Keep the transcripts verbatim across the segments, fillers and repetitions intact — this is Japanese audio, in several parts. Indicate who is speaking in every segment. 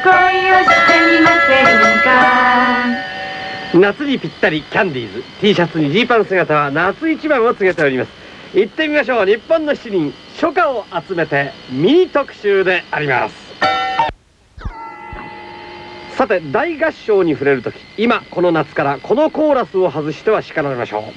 Speaker 1: 恋をしてみませんか。
Speaker 2: 夏にぴったりキャンディーズ T シャツにジーパン姿は夏一番を告げております。行ってみましょう。日本のしちにん初夏を集めてミニ特集であります。さて、大合唱に触れるとき、今この夏からこのコーラスを外しては叱られましょう。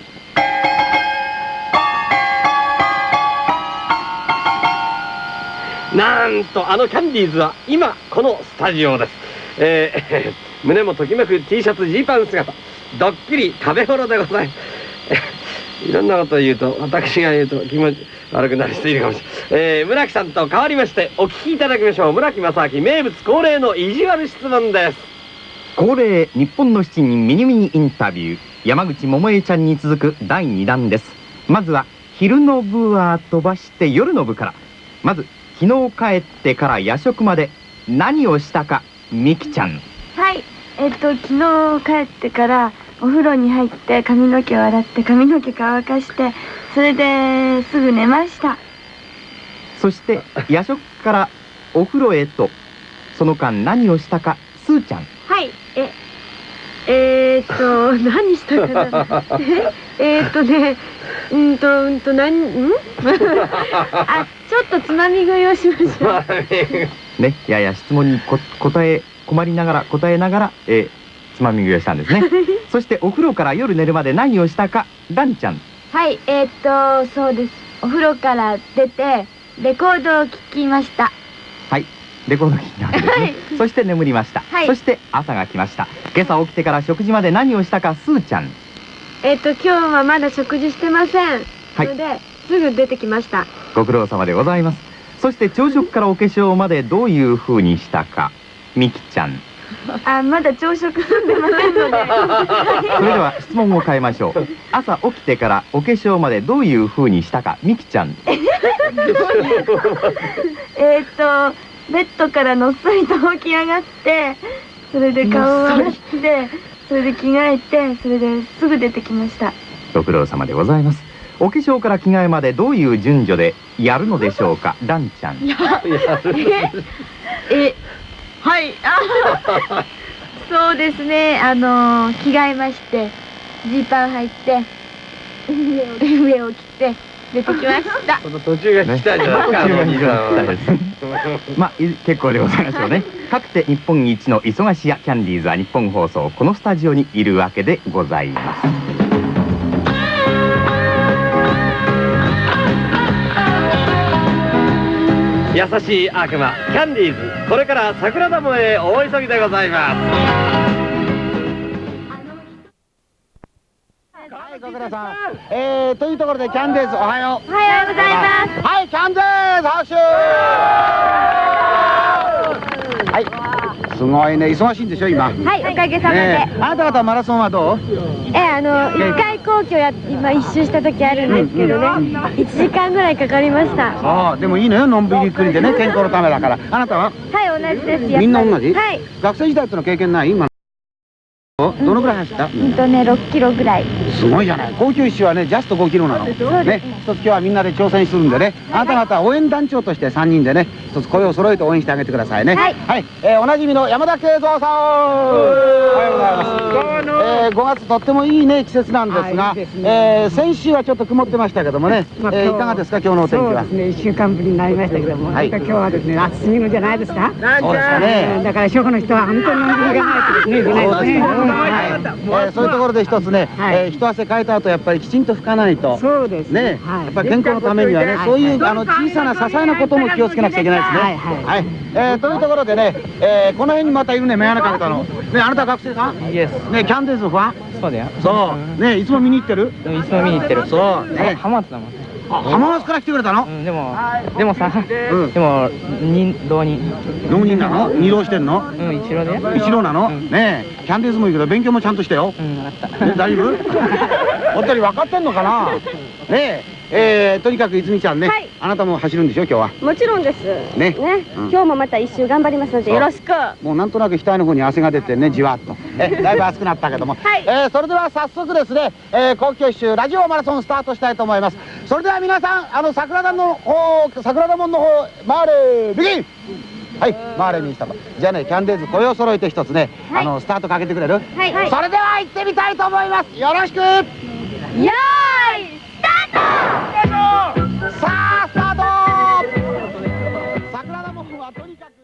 Speaker 2: なんとあのキャンディーズは今このスタジオです。えー、胸もときめく T シャツジーパン姿、ドッキリ食べ頃でございます。いろんなことを言うと、私が言うと気持ち悪くなる人いるかもしれない。えー、村木さんと代わりましてお聞きいただきましょう。村木正明名物恒例の意地悪質問です。
Speaker 3: 恒例日本のしちにんミニミニインタビュー、山口百恵ちゃんに続くだいにだんです。まずは昼の部は飛ばして夜の部から。まず昨日帰ってから夜食まで何をしたか、みきちゃん。
Speaker 4: はい、えっと昨日帰ってからお風呂に入って髪の毛を洗って髪の毛乾かして、それですぐ寝ました。
Speaker 3: そして夜食からお風呂へと、その間何をしたか、すーちゃん。
Speaker 4: はい、ええー、っと何したかな。えーっとねうんとうんと何んあ、ちょっとつまみ食いをしました。
Speaker 3: ね、やや質問にこ答え困りながら答えながら、えー、つまみ食いをしたんですね。そしてお風呂から夜寝るまで何をしたか、ランちゃん。
Speaker 4: はい、えー、っとそうです。お風呂から出てレコードを聴きました。はい、
Speaker 3: レコード聴きましたですね。そして眠りました。はい、そして朝が来ました。今朝起きてから食事まで何をしたか、すーちゃん。
Speaker 4: えっと今日はまだ食事してません。はい、のですぐ出てきました。
Speaker 3: ご苦労様でございます。そして朝食からお化粧までどういう風にしたか、みきちゃん。
Speaker 4: あ、まだ朝食飲んでませんので。
Speaker 3: それでは質問を変えましょう。朝起きてからお化粧までどういう風にしたか、みきちゃん。
Speaker 4: えっとベッドからのっそりと起き上がって、それで顔を洗って、それで着替えて、それですぐ出てきました。
Speaker 3: ご苦労様でございます。お化粧から着替えまでどういう順序でやるのでしょうか、ランちゃん。
Speaker 4: ええ、はい、あ、そうですね、あの着替えまして、ジーパン履いて上を着て出てきました。
Speaker 2: その途中が来たじゃないか。
Speaker 3: まあ結構でございましょうね。かくて日本一の忙しやキャンディーズは日本放送このスタジオにいるわけでございます。
Speaker 2: 優しい悪魔キャンディーズ、これから桜田門へ大急ぎでございます。
Speaker 5: はい、ご苦労さん。えー、というところでキャンディーズおはよう。
Speaker 4: おはようございます。
Speaker 5: はい、キャンディーズ拍手。はい、すごいね、忙しいんでしょ今。
Speaker 4: はい、おかげさまで。
Speaker 5: ね、あなた方マラソンはどう？
Speaker 4: え、あの一回皇居や今一周した時あるんですけどね、いちじかんぐらいかかりました。
Speaker 5: ああ、でもいいのよ、のんびりゆっくりでね、健康のためだから。あなたは？
Speaker 4: はい、同じです。
Speaker 5: みんな同じ？
Speaker 4: はい。
Speaker 5: 学生時代っての経験ない？今どのぐらい走った？
Speaker 4: うんとね、ろっキロぐらい。
Speaker 5: すごいじゃない。高級一周はね、ジャストごキロなの。ね、一つ今日はみんなで挑戦するんでね、あなた方応援団長としてさんにんでね、一つ声を揃えて応援してあげてくださいね。はい。はい、えー、おなじみの山田圭三さん。おはようございます。えー、ごがつとってもいいね季節なんですが、えー、先週はちょっと曇ってましたけどもね、えー、いかがですか今日のお天気は？
Speaker 6: そうですね、いっしゅうかんぶりになりましたけども、はい、今日はですね、暑すぎるんじゃないですか。
Speaker 5: そうですかね。
Speaker 6: だから初夏の人は本当に飲んでいかないとですね、いけないですね。
Speaker 5: はい、そういうところで一つね、えー、一汗かいた後やっぱりきちんと拭かないと。そうですね。やっぱり健康のためにはね、そういうあの小さな些細なことも気をつけなくちゃいけないですね。はい。えー、というところでね、えー、この辺にまたいるね、眼鏡かけたの。ね、あなた学生さん？イエス。ね、キャンディーズファン？そうだよ。そう。ね、いつも見に行ってる？いつも見に行ってる。そう。ね、浜松だもん。あ、浜松から来てくれたの？うん、でも、でもさ、うん、でも、に、浪人。浪人なの？二浪してんの？うん、一浪で。一浪なの？ねえ、キャンディーズもいいけど、勉強もちゃんとしてよ。うん、分かった。ね、大丈夫？本当に分かってんのかな？ねえ、えー、とにかく泉ちゃんね、あなたも走るんでしょ今日は？もちろんです。ね。ね、今日もまた一周頑張りますのでよろしく。もうなんとなく額の方に汗が出てね、じわっと。え、だいぶ暑くなったけども。はい。えー、それでは早速ですね、えー、皇居一周ラジオマラソンスタートしたいと思います。それでは皆さん、あの桜田の方、桜田門の方、回れ、ビギン。 はい、回れ右下と。じゃあね、キャンディーズ声を揃えて一つね、あのスタートかけてくれる？
Speaker 4: はいはい。
Speaker 5: それでは行ってみたいと思います。よろしく。
Speaker 4: よーいスタート。
Speaker 5: さあスタート。桜田門はとにかく。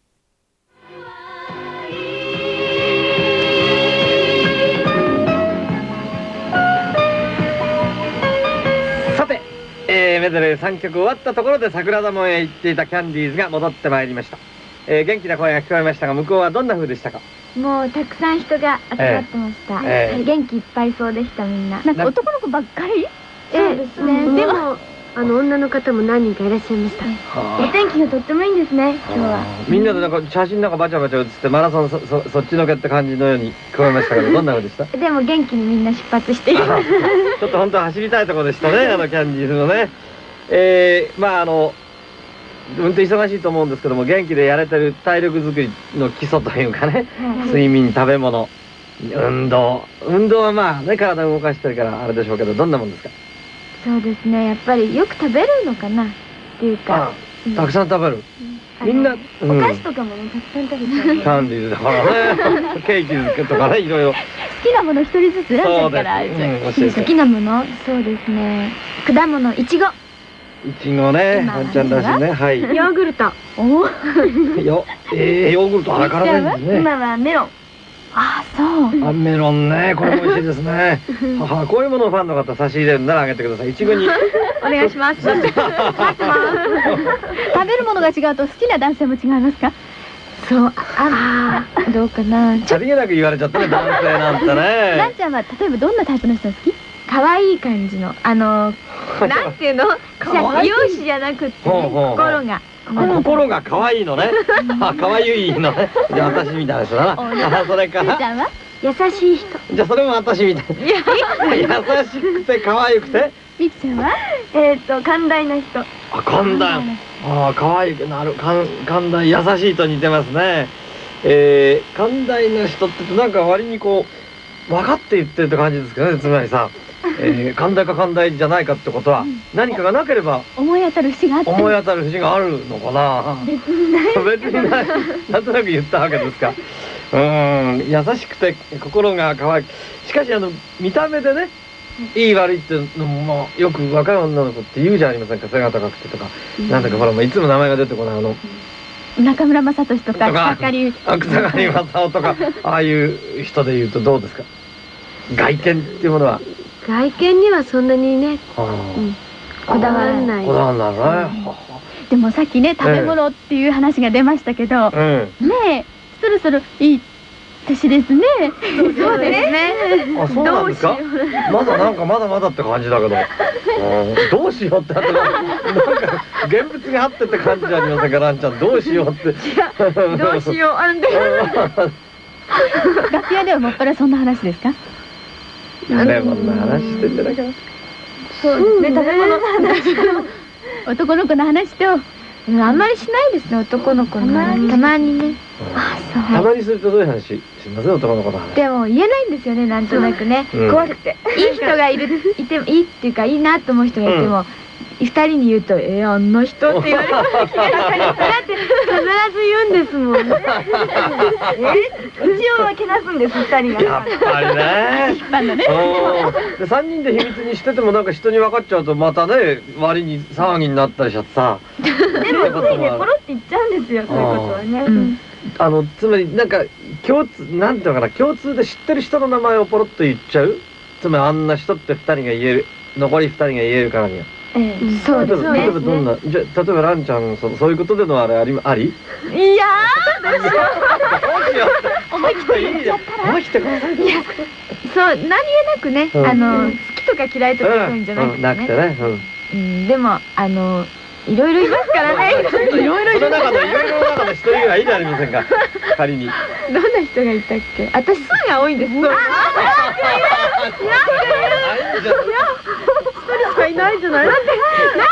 Speaker 2: さて、えーメドレーさんきょく終わったところで桜田門へ行っていたキャンディーズが戻ってまいりました。えー元気な声が聞こえましたが、向こうはどんな風でしたか？
Speaker 4: もうたくさん人が集まってました、
Speaker 2: ええええ
Speaker 4: 元気いっぱいそうでした。みんな
Speaker 7: なんか男の子ばっかり。
Speaker 4: そうですね。でもあの女の方も何人かいらっしゃいました。お天気がとってもいいんですね、今日は。
Speaker 2: みんなでなんか写真なんかバチャバチャ写ってマラソン そ, そ, そっちのけって感じのように聞こえましたけど、どんな風でした？
Speaker 4: でも元気にみんな出発していきま
Speaker 2: あ
Speaker 4: す。
Speaker 2: ちょっと本当は走りたいところでしたね、あのキャンディーズのね。えー、まああの運転忙しいと思うんですけども、元気でやれてる体力づくりの基礎というかね、睡眠、食べ物、運動運動はまあね、体を動かしてるからあれでしょうけど、どんなもんですか？
Speaker 4: そうですね、やっぱりよく食べるのかなっていうか、
Speaker 2: あたくさん食べる、
Speaker 4: あの
Speaker 2: みんな、うん
Speaker 4: お菓子とかもね、たくさん食べちゃう。
Speaker 2: キャンディーズだからねケーキとかね、いろいろ。
Speaker 7: 好きなもの一人ずつ選んじゃうからあれじゃん。
Speaker 2: うん、教えて。
Speaker 4: 好きなもの、そうですね、果物、いちご、
Speaker 2: いちごね、
Speaker 7: 今は
Speaker 2: あんちゃんらしいね、はい。
Speaker 4: ヨーグルト、
Speaker 7: おお。
Speaker 2: よ、えー、ヨーグルト、あれからないんですね。
Speaker 4: 今はメロン。
Speaker 7: あ、そう。
Speaker 2: あ、メロンね、これも美味しいですね。はは、こういうものをファンの方差し入れるならあげてください。いちごに。
Speaker 4: お願いします。待ってます。
Speaker 7: 食べるものが違うと好きな男性も違いますか？
Speaker 4: そう、ああ、どうかな。
Speaker 2: さりげなく言われちゃったね、男性なんて
Speaker 7: ラン
Speaker 2: ね。
Speaker 7: ちゃんは例えばどんなタイプの人が好き？
Speaker 4: 可愛い感じの、あの、なんていうの、
Speaker 2: 可愛い
Speaker 4: 容姿じゃなくってね、
Speaker 2: ほうほうほう
Speaker 4: 心が。
Speaker 2: あ、心が可愛いのね。あ、可愛いのね。じゃあ私みたいな人だな。あ、それから。
Speaker 7: ゆうちゃんは？
Speaker 4: 優しい人。
Speaker 2: じゃあそれも私みたい。優しくて可愛くて。
Speaker 7: みきちゃんは？
Speaker 4: えっと、寛大な人。
Speaker 2: あ、寛大。あ、可愛くなる。寛寛大、優しいと似てますね。えー、寛大な人ってなんか割にこう分かって言ってるって感じですけどね。つまりさ、えー、寛大か寛大じゃないかってことは、何かがなければ
Speaker 7: 思い当たる節があって。
Speaker 2: 思い当たる節があるのかな。別にない。別にない。なんとなく言ったわけですか。うーん、優しくて心が可愛い。しかしあの見た目でね、いい悪いっていうのも、まあ、よく若い女の子って言うじゃありませんか。背が高くてとか、なんだかほら、もういつも名前が出てこないあの
Speaker 7: 中村雅俊とか
Speaker 2: とか
Speaker 7: 草刈
Speaker 2: あ草刈正雄とかああいう人で言うとどうですか？外見っていうものは。
Speaker 4: 外見にはそんなにね、
Speaker 2: は
Speaker 4: うんこだわらない。
Speaker 2: こだわらないね。は
Speaker 7: でもさっきね、食べ物っていう話が出ましたけど、
Speaker 2: あうん。
Speaker 7: ねえ、そろそろいい年ですね。
Speaker 4: そうですね。
Speaker 2: あ、そうなんですか。まだなんかまだまだって感じだけど、うんどうしようってあとなんか現物に合ってって感じじゃありませんか、ランちゃん。どうしようって。
Speaker 4: どうしよう、あんで。
Speaker 7: 楽屋ではもっぱらそんな話ですか？
Speaker 2: レモンの話してんじゃないかな。
Speaker 4: そうですね、食べ物の話。
Speaker 7: 男の子の話と、
Speaker 4: あんまりしないですね、男の子の話。たまにね。
Speaker 7: あ、そう。
Speaker 2: たまにするとどういう話します？男の子の話。
Speaker 4: でも言えないんですよね、なんとなくね。
Speaker 2: うん
Speaker 4: 怖くて。いい人がいる、いてもいいっていうか、いいなと思う人がいても、二人に言うと、えー、あんな人って言われる。だって必ず言うんですもんね。一応はけなすんです、二人が。
Speaker 2: やっぱりね。
Speaker 7: 引っ張るのね。
Speaker 2: うんでさんにんで秘密にしててもなんか人に分かっちゃうとまたね、割に騒ぎになったりしちゃってさ。
Speaker 4: でもついね、ポロって言っちゃうんですよ、そういうことはね。
Speaker 7: うん
Speaker 2: あのつまりなんか共通なんていうのかな、共通で知ってる人の名前をポロッと言っちゃう。つまりあんな人ってふたりが言える、残りふたりが言えるからには。
Speaker 7: ええ、
Speaker 4: そうですね。
Speaker 2: 例えばどんな、じゃあ例えばランちゃん、そそういうことでのあれありあり？
Speaker 7: いや
Speaker 2: どうしよう。思い切っていいじゃん。思い切ってください。
Speaker 4: いや、そう、何気なくね、
Speaker 2: うん
Speaker 4: あの、好きとか嫌いとかそういうんじゃなく
Speaker 2: うんなく
Speaker 4: てね。
Speaker 2: てね。うん
Speaker 4: うん、でも、あの、いろいろいますからね。
Speaker 2: いろいろいろ中のいろいろの中の一人がいいじゃありませんか。仮に。
Speaker 4: どんな人がいたっけ？私、数が多いんです。そう。
Speaker 2: あいいじゃん。
Speaker 4: 一人しかいないじゃない。なんで？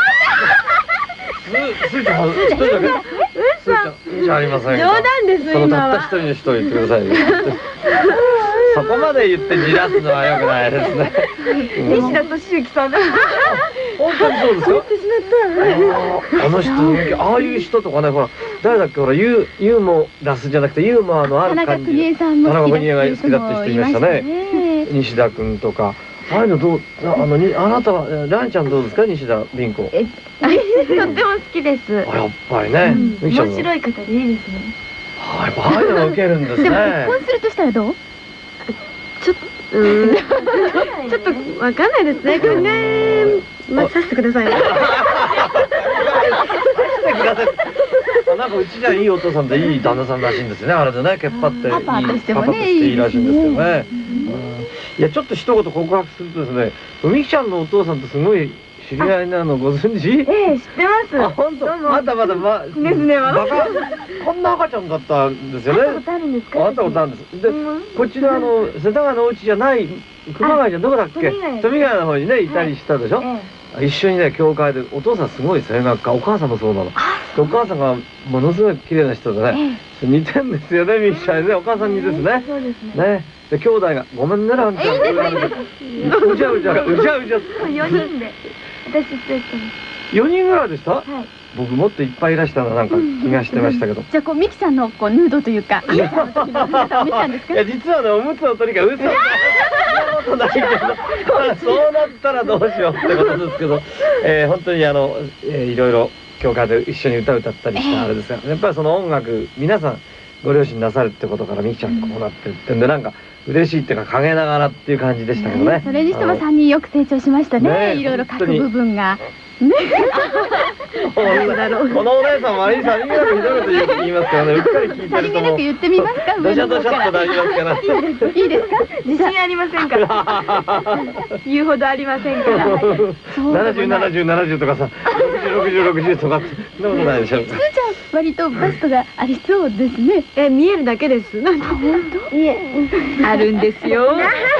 Speaker 2: すーちゃん、一人だけ。すーちゃん、いいじゃありませんか。
Speaker 4: 冗談です
Speaker 2: その
Speaker 4: 今は
Speaker 2: たった一人の人を言ってくださいよ。そこまで言ってじらすのは良くないですね。
Speaker 4: 西田敏行さんだ。
Speaker 2: 本当にそうですよ。あーあの人、ああいう人とかね、ほら、 誰だっけ、ほらユーユーモラスじゃなくてユーモアのある
Speaker 7: 田中
Speaker 2: 感じ。
Speaker 7: 邦衛さんも好きだっていう人もいました
Speaker 2: 田中邦衛が好きだって人いましたね。西田君とか。ああいうのどう、あのにあなたはランちゃんどうですか、西田凛子。
Speaker 4: え、とっても好きです。
Speaker 2: あ、やっぱりね。
Speaker 4: 面白い方でいいですね。
Speaker 2: はい、やっぱああいうのが受けるんですね。
Speaker 7: でも結婚するとしたらどう？
Speaker 4: ちょっと、うん、ちょっとわかんないですね。考えまさせてください。
Speaker 2: なんかうちじゃいいお父さんでいい旦那さんらしいんですよね。あれでね、けっぱっていい
Speaker 7: パパとしてもね
Speaker 2: パパとしていいらしいんですけどね。いや、ちょっと一言告白するとですね、みきちゃんのお父さんとすごい知り合いなのご存知？
Speaker 4: ええ、知ってます。
Speaker 2: あ、本当。まだまだま
Speaker 4: ですね、
Speaker 2: バカこんな赤ちゃんだったんですよね。
Speaker 4: 会ったことあるんですか？
Speaker 2: 会ったことあるんです。で、こっちのあの世田谷のお家じゃない熊谷じゃどこだっけ？富ヶ谷の方にねいたりしたでしょ。一緒にね教会で、お父さんすごい声楽家、お母さんもそうなの。お母さんがものすごい綺麗な人でね、似てんですよね、みきちゃんね。お母さんにですね。
Speaker 4: そうですね。
Speaker 2: ね、で兄弟がごめんねランちゃん。うじゃうじゃうじゃうじゃうじゃ。
Speaker 4: よにんで私と行ったの。
Speaker 2: よにんぐらいでした？
Speaker 4: はい。
Speaker 2: 僕もっといっぱいいらしたのなんか気がしてましたけど。
Speaker 7: じゃあこうミキさんのこうヌードというか、いやの時の姿を見たんですか？
Speaker 2: いや実はね、おむつの取りが嘘。そんなことないけど、そうなったらどうしようってことですけど、えー、本当にあの、えー、いろいろ教会で一緒に歌歌ったりしたあれですが、やっぱりその音楽皆さんご両親なさるってことからみきちゃんこうなってってんで、なんか嬉しいっていうか陰ながらっていう感じでしたけどね。
Speaker 7: それにしてもさんにんよく成長しましたね。いろいろ書く部分が。ね。
Speaker 2: このお姉さんもありさりげなくひどいこと言いますからね。うっかり聞いてると。
Speaker 7: さりげなく言ってみますか？
Speaker 2: どしゃどしゃっとなりますから。
Speaker 7: いいですか？
Speaker 4: 自信ありませんから。言うほどありませんから。
Speaker 2: 七十七十七十とかさ、六十六十六十とかってそんなことないでしょうか。
Speaker 7: すーちゃん割とバストがありそうですね。
Speaker 4: え、見えるだけです。なんか本当？いえ、あるんですよ。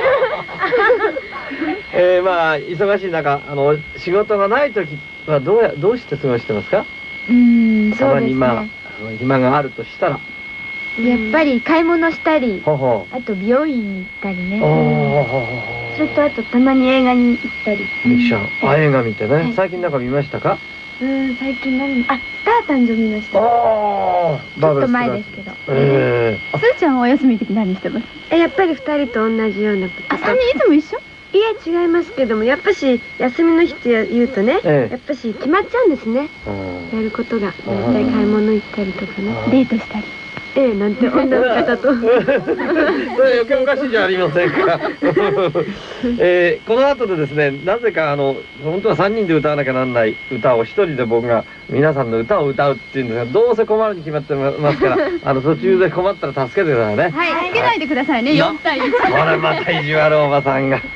Speaker 2: えー、まあ忙しい中、あの仕事がない時はどうやどうして過ごしてますか？
Speaker 4: うーん、
Speaker 2: た
Speaker 4: そうですね。
Speaker 2: まにまあ暇があるとしたら、
Speaker 4: やっぱり買い物したり、
Speaker 2: ほほ
Speaker 4: あと美容院に行ったりね。
Speaker 2: お
Speaker 4: それとあとたまに映画に行ったり。
Speaker 2: みきちゃん、あ、映画見てね、
Speaker 4: はい
Speaker 2: 最近なんか見ましたか？
Speaker 4: うーん、最近何？あ、スター誕生見ました。
Speaker 2: ああ、
Speaker 4: ちょっと前ですけど。
Speaker 2: ええ
Speaker 7: すーちゃんはお休みの時何してます？
Speaker 4: え、やっぱり二人と同じようなこと。
Speaker 7: あ、さんにんいつも一緒？
Speaker 4: いや違いますけども、やっぱし休みの日って言うとね、
Speaker 2: ええ
Speaker 4: やっぱし決まっちゃうんですね。
Speaker 2: うん
Speaker 4: やることがだいたい買い物行ったりとかね。
Speaker 7: デートしたり。
Speaker 4: ええ、なんて女の方と。
Speaker 2: それ余計おかしいじゃありませんか。えー、この後でですね、なぜかあの本当はさんにんで歌わなきゃなんない歌をひとりで僕が皆さんの歌を歌うっていうんですが、どうせ困るに決まってますから、あの途中で困ったら助けてくださいね。
Speaker 7: はい、つけないでくださいね。よんたいいち。
Speaker 2: これまた意地悪おばさんが。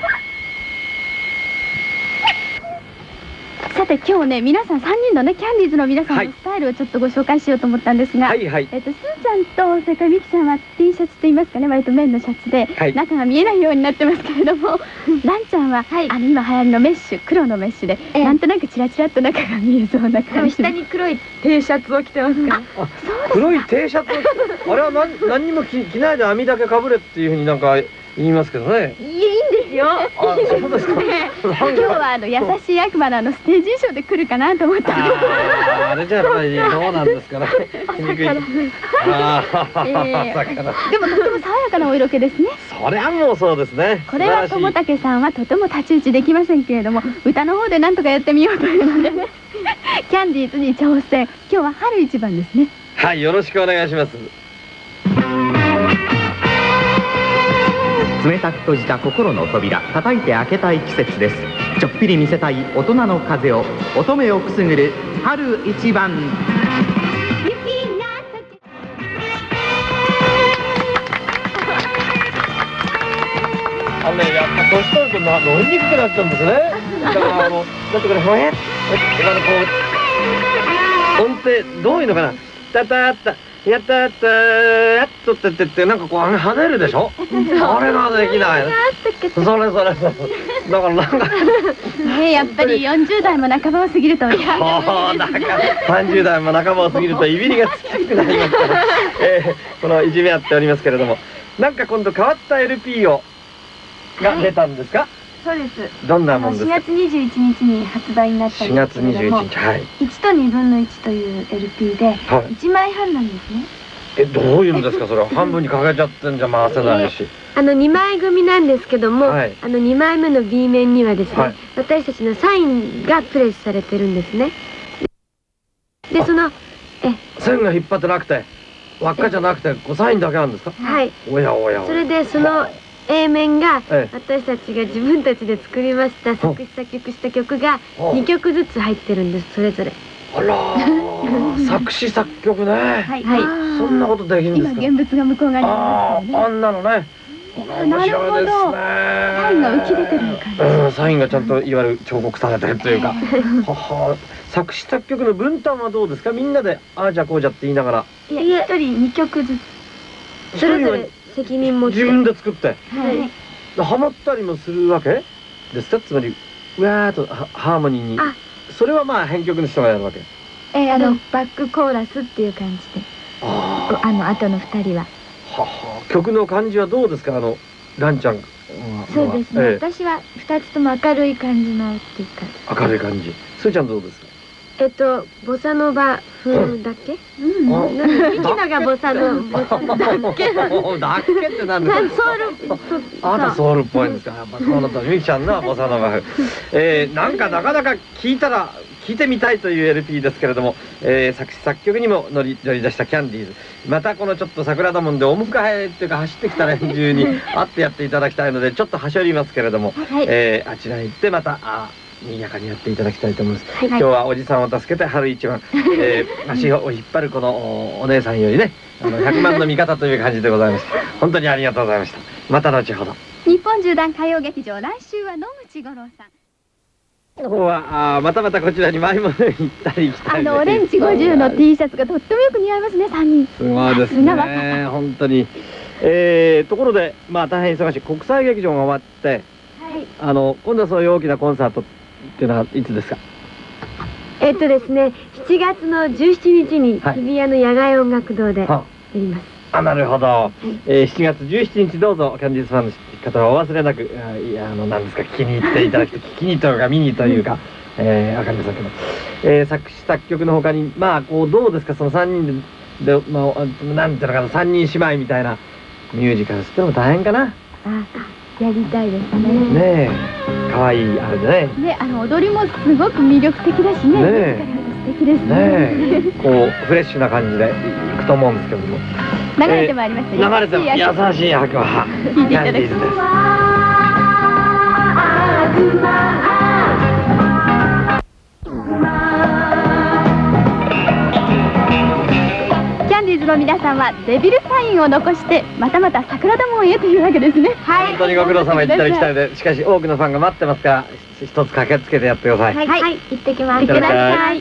Speaker 7: さて今日ね、皆さんさんにんのね、キャンディーズの皆さん
Speaker 2: はい
Speaker 7: のスタイルをちょっとご紹介しようと思ったんですが、
Speaker 2: はいはい。
Speaker 7: えっと、すーちゃんとそれからみきちゃんは T シャツと言いますかね、割と綿のシャツで、
Speaker 2: はい
Speaker 7: 中が見えないようになってますけれども、ランちゃんは、あの今流行りのメッシュ、黒のメッシュで、
Speaker 4: ええ
Speaker 7: なんとなくチラチラっと中が見えそうな
Speaker 4: でも
Speaker 7: 感じ。
Speaker 4: 下に黒い T シャツを着てますから。
Speaker 2: あ、黒い T シャツ、あれは何何にも着着ないで網だけかぶれっていうふうになんか言いますけどね。
Speaker 7: いいんですよ。
Speaker 2: あ、そうですか。
Speaker 7: 今日はあの優しい悪魔のあのステージ衣装で来るかなと思ったんです。
Speaker 2: あーあれじゃやっぱりどうなんですかね。着にくい。ああ、
Speaker 7: ええ
Speaker 2: 朝から
Speaker 7: でもとても爽やかなお色気ですね。
Speaker 2: そりゃもうそうですね。
Speaker 7: これは友武さんはとても太刀打ちできませんけれども、歌の方でなんとかやってみようというのでね、キャンディーズに挑戦。今日は春一番ですね。
Speaker 2: はい、よろしくお願いします。
Speaker 3: 冷たく閉じた心の扉、叩いて開けたい季節です。ちょっぴり見せたい大人の風を、乙女をくすぐる春一番。
Speaker 2: あのね、やっぱ年取るとな乗りにくくなっちゃうんですね。だからあの、なんとかね、ほえっ、あのこう音程どういうのかな。タタッタ。やったーったーやっとってってってなんかこう跳ねるでしょ。あれができない。それそれそれ。だからなんか
Speaker 7: ねえ、やっぱりよんじゅうだいも半ばを過ぎると、
Speaker 2: そうだからさんじゅうだいも半ばを過ぎるといびりがつきにくくなりますから、えー、このいじめ合っておりますけれども、なんか今度変わった エルピー をが出たんですか？
Speaker 4: そうです。
Speaker 2: どんなもんですか。
Speaker 7: しがつにじゅういちにちに発売になったん
Speaker 2: しがつ
Speaker 7: ですけれども、
Speaker 2: にじゅういちにち、はい。
Speaker 7: いちとにぶんのいちという エルピー で
Speaker 2: はい
Speaker 7: いちまいはんなんですね。
Speaker 2: え、どういうんですか、それは。半分にかけちゃってんじゃ回せないし。
Speaker 4: あのにまい組なんですけども、
Speaker 2: はい
Speaker 4: あのにまいめの B 面にはですね、
Speaker 2: はい
Speaker 4: 私たちのサインがプレスされてるんですね。で、その、え、
Speaker 2: 線が引っ張ってなくて、輪っかじゃなくて、こうサインだけなんですか。
Speaker 4: はい。
Speaker 2: おやおやおや。
Speaker 4: それでその A 面が
Speaker 2: ええ
Speaker 4: 私たちが自分たちで作りました作詞作曲した曲が
Speaker 2: お
Speaker 4: にきょくずつ入ってるんです、それぞれ。
Speaker 2: あらー、作詞作曲ね。
Speaker 7: はい。
Speaker 4: はい
Speaker 2: そんなことできるんですか。
Speaker 7: 今現物が向こう側に
Speaker 2: ああ、
Speaker 7: あります
Speaker 2: あんなのね。
Speaker 7: けどね。なるほど。サインが浮き出てる感じ。
Speaker 2: うん、サインがちゃんといわゆる彫刻されてるというか。はは、作詞作曲の分担はどうですか。みんなでああじゃこうじゃって言いながら。
Speaker 7: いや、一人にきょくずつ。
Speaker 4: それぞれ責任持って。
Speaker 2: 自分で作って。
Speaker 7: はい。
Speaker 2: ハマったりもするわけですか。つまりうわーっとハハーモニーに。
Speaker 4: あ、
Speaker 2: それはまあ編曲の人がやるわけ。
Speaker 7: えー、あのバックコーラスっていう感じで、
Speaker 2: あ
Speaker 7: あの後のふたりは。
Speaker 2: はは、曲の感じはどうですか。あのランちゃんは。
Speaker 7: そうですね。
Speaker 2: ええ
Speaker 7: 私は二つとも明るい感じのっていうか。
Speaker 2: 明るい感じ。すーちゃんどうですか。
Speaker 4: えっとボサノバ風だっけ？
Speaker 7: うん。
Speaker 2: あ
Speaker 4: なんでミキナがボサノボサノだっけ？
Speaker 2: だっけってなんですか。
Speaker 4: なんソウル
Speaker 2: あなたソウルっぽいんですか。やっぱそうだとみきちゃんのボサノバ風。えー、なんかなかなか聞いたら聞いてみたいという エルピー ですけれども、えー、作詞作曲にも乗り乗り出したキャンディーズ。またこのちょっと桜田門でお迎えっていうか走ってきた連中に会ってやっていただきたいのでちょっとはしょりますけれども、
Speaker 7: はい。
Speaker 2: えー、あちらへ行ってまたあ賑やかにやっていただきたいと思います。
Speaker 4: はい
Speaker 2: 今日はおじさんを助けて春一番、えー、足を引っ張るこのおお姉さんよりね、あのひゃくまんの味方という感じでございます。本当にありがとうございました。また後ほど。
Speaker 7: 日本縦断歌謡劇場、来週は野口五郎さん。
Speaker 2: の方はあーまたまたこちらに前も行ったり来たりで。
Speaker 7: あのオレンジごじゅうの T シャツがとってもよく似合いますね、三人。
Speaker 2: すごいです
Speaker 7: さすが若
Speaker 2: ね。本当に。えー、ところでまあ大変忙しい国際劇場が終わって、
Speaker 7: はい。
Speaker 2: あの今度はそういう大きなコンサートっていうのはいつですか。
Speaker 4: えっとですね、しちがつのじゅうしちにちに
Speaker 2: はい
Speaker 4: 日比谷の野外音楽堂でや
Speaker 2: は
Speaker 4: ります。
Speaker 2: あ、なるほど。えー、しちがつじゅうしちにちどうぞキャンディーズファンの方はお忘れなく、あいやあの何ですか、聞きに行っていただき、聞きにというか見にというか、えー、わかりませんけど、えー、作詞作曲のほかにまあこうどうですか、そのさんにんでで、まあ、なんていうのかな、さんにん姉妹みたいなミュージカルしても大変かな。
Speaker 7: あ、やりたいですね。
Speaker 2: ねえ、可愛いあれでね。
Speaker 7: ね、あの踊りもすごく魅力的だしね。
Speaker 2: ねえ
Speaker 7: 素敵ですね。
Speaker 2: ねえ、こうフレッシュな感じでいくと思うんですけども。
Speaker 7: 流れてまいりましたね。
Speaker 2: 流れても優しい白馬
Speaker 7: 聞いていただきます。
Speaker 2: キャンディーズです。
Speaker 7: キャンディーズの皆さんはデビルサインを残してまたまた桜田門へというわけですね。はい。
Speaker 2: 本当にご苦労様、行ったり来たりで、しかし多くのファンが待ってますから一つ駆けつけてやってください。
Speaker 7: はい、はい、行ってきます。
Speaker 2: いってらっしゃい。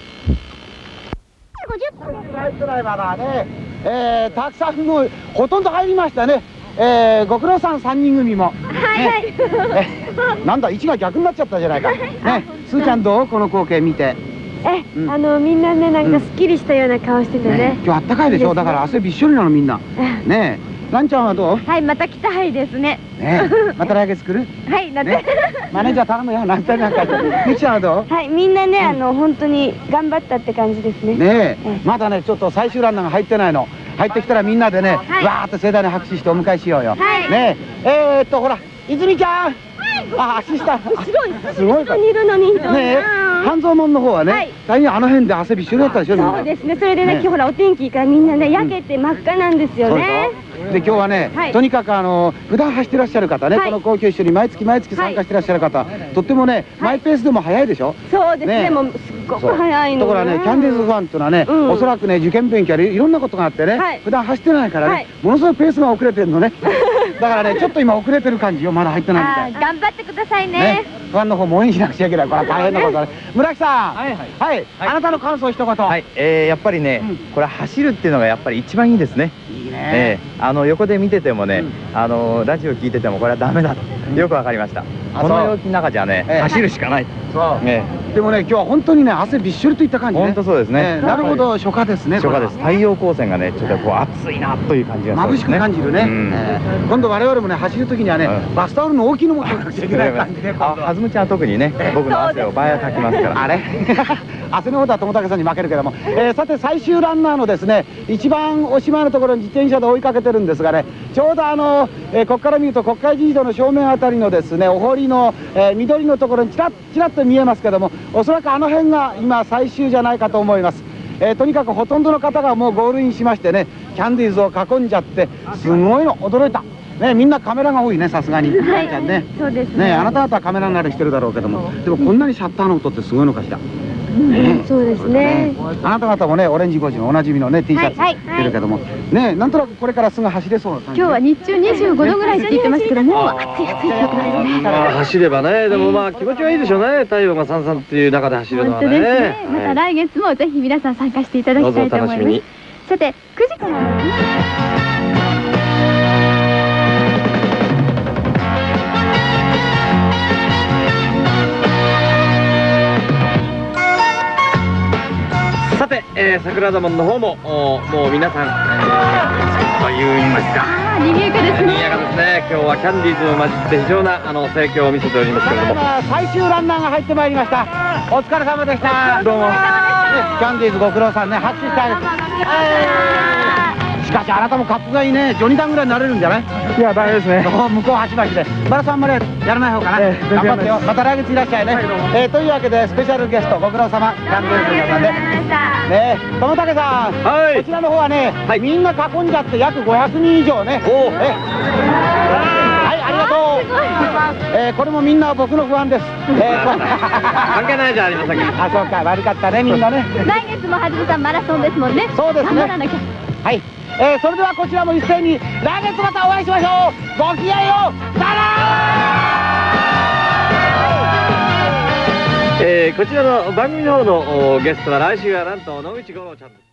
Speaker 5: ナイトドライバーだね、えー、たくさんもうほとんど入りましたね。えー、ご苦労さんさんにん組も。はいはい。え、なんだ位置が逆になっちゃったじゃないか。ね、すーちゃんどうこの光景見て。
Speaker 4: え、
Speaker 5: うん、
Speaker 4: あのみんなね、なんかすっきりしたような顔しててね。
Speaker 5: ね、今日あったかいでしょ。だから汗びっしょりなのみんんな。ねえ、ランちゃんはどう？
Speaker 4: はい、また来たいですね。
Speaker 5: ねえ、また来月来る？
Speaker 4: はい、だって、
Speaker 5: ね、マネージャー頼むよ。なんたりなんか。みきちゃんはどう？
Speaker 4: はい、みんなね、あの本当に頑張ったって感じですね。
Speaker 5: ねえ、まだねちょっと最終ランナーが入ってないの。入ってきたらみんなでね、わーっと盛大に拍手してお迎えしようよ。ねえ、えーっとほら泉ちゃん。あ、アシスタント。すごい。すごい。
Speaker 4: 後ろにいるのに。
Speaker 5: ねえ、半蔵門の方はね、大変あの辺で汗びっしょりだったでしょ。
Speaker 4: そうですね。それでね、今日ほらお天気いいからみんなね焼けて真っ赤なんですよね。
Speaker 5: で今日はね、とにかくあの普段走ってらっしゃる方ね、この皇居一緒に毎月毎月参加してらっしゃる方、とってもねマイペースでも早いでしょ。
Speaker 4: そうですね。もうすっごく早いの。
Speaker 5: だからね、キャンディーズファンっていうのはね、おそらくね受験勉強やいろんなことがあってね、普段走ってないからね、ものすごいペースが遅れてるのね。だからねちょっと今遅れてる感じよ。まだ入ってないみたい。
Speaker 4: 頑張ってくださいね。
Speaker 5: ファンの方も応援しなくちゃいけない。これは大変なことだね。村木さん、はいはい、あなたの感想一言。
Speaker 3: はい、えー、やっぱりね、これ走るっていうのがやっぱり一番いいですね。
Speaker 5: いいね。
Speaker 3: えー、あの横で見ててもね、あのラジオ聞いててもこれはダメだとよくわかりました。 この陽気の中じゃね、
Speaker 5: ええ
Speaker 3: 走るしかない。
Speaker 5: そう
Speaker 3: え
Speaker 5: でもね今日は本当にね汗びっしょりといった感じね。
Speaker 3: 本当そうですね
Speaker 5: ええなるほど、初夏ですね。
Speaker 3: 初夏です。太陽光線がねちょっとこう暑いなという感じがするん
Speaker 5: 眩し
Speaker 3: ですね。
Speaker 5: く感じるね。
Speaker 3: うん
Speaker 5: ええ今度我々もね走る時にはね
Speaker 3: うん
Speaker 5: バスタオルの大きいの持ってなくちゃいけない感じで。
Speaker 3: あ、はずむちゃんは特にね、僕の汗を倍はかきますから。
Speaker 5: あれ汗の方は友武さんに負けるけども、えーさて最終ランナーのですね一番おしまいのところに自転車で追いかけてるんですがね、ちょうどあの、えーここから見ると国会議事堂の正面あたりのですねお堀の、えー緑のところにちらっちらっと見えますけども、おそらくあの辺が今最終じゃないかと思います。えーとにかくほとんどの方がもうゴールインしましてね、キャンディーズを囲んじゃってすごいの驚いた。ね、みんなカメラが多いね、さすがに。
Speaker 4: はい
Speaker 5: ちゃんね。
Speaker 4: そうですね
Speaker 5: ね、あなた方はカメラ慣れしてるだろうけども、でもこんなにシャッターの音ってすごいのかしら。
Speaker 4: うんそうですね。
Speaker 5: あなた方もね、オレンジ帽子のおなじみのね、T シャツ
Speaker 4: はい
Speaker 5: 着てるけども、ね、なんとなくこれからすぐ走れそうな感じ。
Speaker 7: 今日は日中にじゅうごどぐらいって言ってますけど、もう暑い暑いってことですね。
Speaker 2: まあ走ればね、でもまあ気持ちはいいでしょうね。太陽がさんさんっていう中で走るのは
Speaker 7: 本当ですね。
Speaker 2: ね。
Speaker 7: また
Speaker 2: はい
Speaker 7: 来月もぜひ皆さん参加していただきたいと思います
Speaker 2: どうぞお楽しみに。
Speaker 7: さてくじから
Speaker 2: さて、えー、桜田門の方もおもう皆さん、えー、と言いますか。
Speaker 7: あー賑やかですね。
Speaker 2: 賑やかですね。今日はキャンディーズを混じって非常なあの盛況を見せておりますけれども。
Speaker 5: 今最終ランナーが入ってまいりました。お疲れ様でした。どうも。ね、キャンディーズご苦労さんね、拍手してあげて。しかしあなたもカップがいいね。ジョニダンぐらいになれるんじゃない？
Speaker 3: いや、大丈夫ですね。
Speaker 5: 向こう端々で。バラさんまでやらない方かな。
Speaker 3: ええ
Speaker 5: 頑張ってよ。また来月いらっしゃいね。えーというわけでスペシャルゲストご苦労様、キャンディーズの皆さんで。ねえ、友武さん。
Speaker 2: はい
Speaker 5: こちらの方はね、
Speaker 2: はい
Speaker 5: みんな囲んじゃって約ごひゃくにん以上ね。
Speaker 2: おう
Speaker 5: えはい、ありがとう。えーこれもみんな僕の不安です。えーこ
Speaker 2: 関係ないじゃありませんか。
Speaker 5: あ、そうか、悪かったね、みんなね。
Speaker 7: 来月もはずみさんマラソンですもんね。
Speaker 5: そうですね
Speaker 7: 頑張らなきゃ。
Speaker 5: はい、えーそれではこちらも一斉に来月またお会いしましょう。ごきげんよう。さよなら。
Speaker 2: えー、こちらの番組の方のおゲストは来週はなんと野口五郎ちゃんです。